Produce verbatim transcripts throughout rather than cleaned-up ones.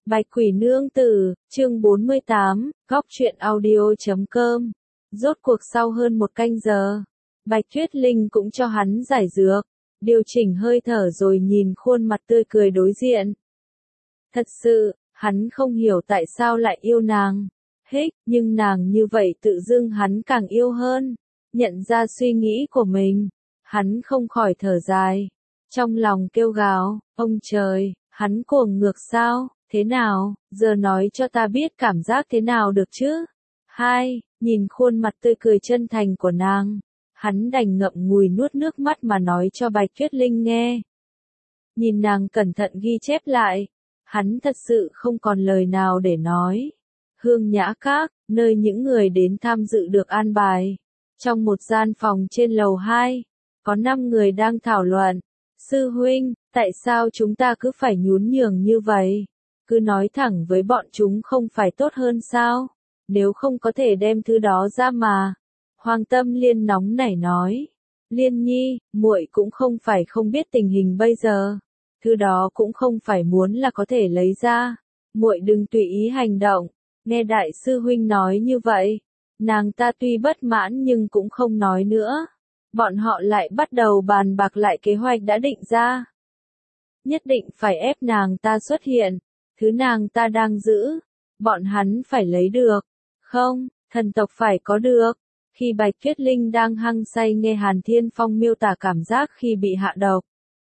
Bạch Quỷ Nương Tử, chương bốn mươi tám, góc truyện audio chấm com. Rốt cuộc sau hơn một canh giờ, Bạch Tuyết Linh cũng cho hắn giải dược, điều chỉnh hơi thở rồi nhìn khuôn mặt tươi cười đối diện. Thật sự, hắn không hiểu tại sao lại yêu nàng. Hích, nhưng nàng như vậy tự dưng hắn càng yêu hơn. Nhận ra suy nghĩ của mình, hắn không khỏi thở dài. Trong lòng kêu gào, ông trời, hắn cuồng ngược sao? Thế nào, giờ nói cho ta biết cảm giác thế nào được chứ? Hai, nhìn khuôn mặt tươi cười chân thành của nàng, hắn đành ngậm ngùi nuốt nước mắt mà nói cho Bạch Tuyết Linh nghe. Nhìn nàng cẩn thận ghi chép lại, hắn thật sự không còn lời nào để nói. Hương Nhã Các, nơi những người đến tham dự được an bài. Trong một gian phòng trên lầu hai, có năm người đang thảo luận. Sư huynh, tại sao chúng ta cứ phải nhún nhường như vậy? Cứ nói thẳng với bọn chúng không phải tốt hơn sao? Nếu không có thể đem thứ đó ra mà. Hoàng Tâm Liên nóng nảy nói. Liên Nhi, muội cũng không phải không biết tình hình bây giờ. Thứ đó cũng không phải muốn là có thể lấy ra. Muội đừng tùy ý hành động. Nghe đại sư huynh nói như vậy, nàng ta tuy bất mãn nhưng cũng không nói nữa. Bọn họ lại bắt đầu bàn bạc lại kế hoạch đã định ra. Nhất định phải ép nàng ta xuất hiện. Thứ nàng ta đang giữ, bọn hắn phải lấy được. Không, thần tộc phải có được. Khi Bạch Tuyết Linh đang hăng say nghe Hàn Thiên Phong miêu tả cảm giác khi bị hạ độc,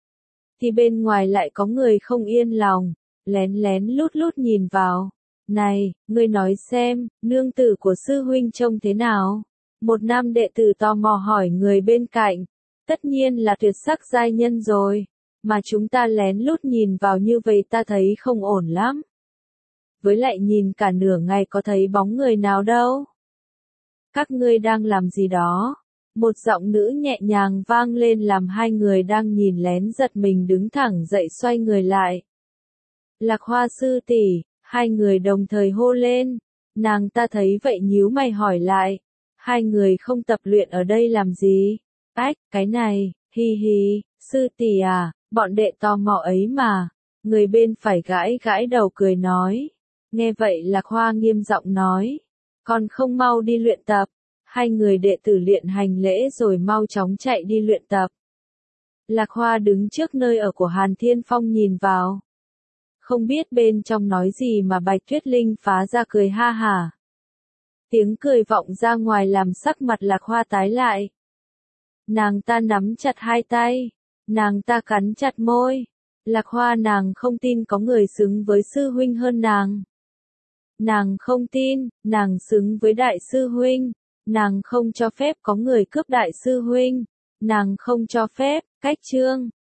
thì bên ngoài lại có người không yên lòng, lén lén lút lút nhìn vào. Này, ngươi nói xem, nương tử của sư huynh trông thế nào? Một nam đệ tử tò mò hỏi người bên cạnh. Tất nhiên là tuyệt sắc giai nhân rồi. Mà chúng ta lén lút nhìn vào như vậy ta thấy không ổn lắm. Với lại nhìn cả nửa ngày có thấy bóng người nào đâu. Các ngươi đang làm gì đó? Một giọng nữ nhẹ nhàng vang lên làm hai người đang nhìn lén giật mình đứng thẳng dậy xoay người lại. Lạc Hoa sư tỷ, hai người đồng thời hô lên. Nàng ta thấy vậy nhíu mày hỏi lại. Hai người không tập luyện ở đây làm gì? Ách, cái này, hi hi, sư tỷ à, bọn đệ tò mò ấy mà. Người bên phải gãi gãi đầu cười nói. Nghe vậy Lạc Hoa nghiêm giọng nói. Còn không mau đi luyện tập. Hai người đệ tử luyện hành lễ rồi mau chóng chạy đi luyện tập. Lạc Hoa đứng trước nơi ở của Hàn Thiên Phong nhìn vào. Không biết bên trong nói gì mà Bạch Tuyết Linh phá ra cười ha hả. Tiếng cười vọng ra ngoài làm sắc mặt Lạc Hoa tái lại. Nàng ta nắm chặt hai tay. Nàng ta cắn chặt môi. Lạc Hoa nàng không tin có người xứng với sư huynh hơn nàng. Nàng không tin, nàng xứng với đại sư huynh. Nàng không cho phép có người cướp đại sư huynh. Nàng không cho phép, cách chương,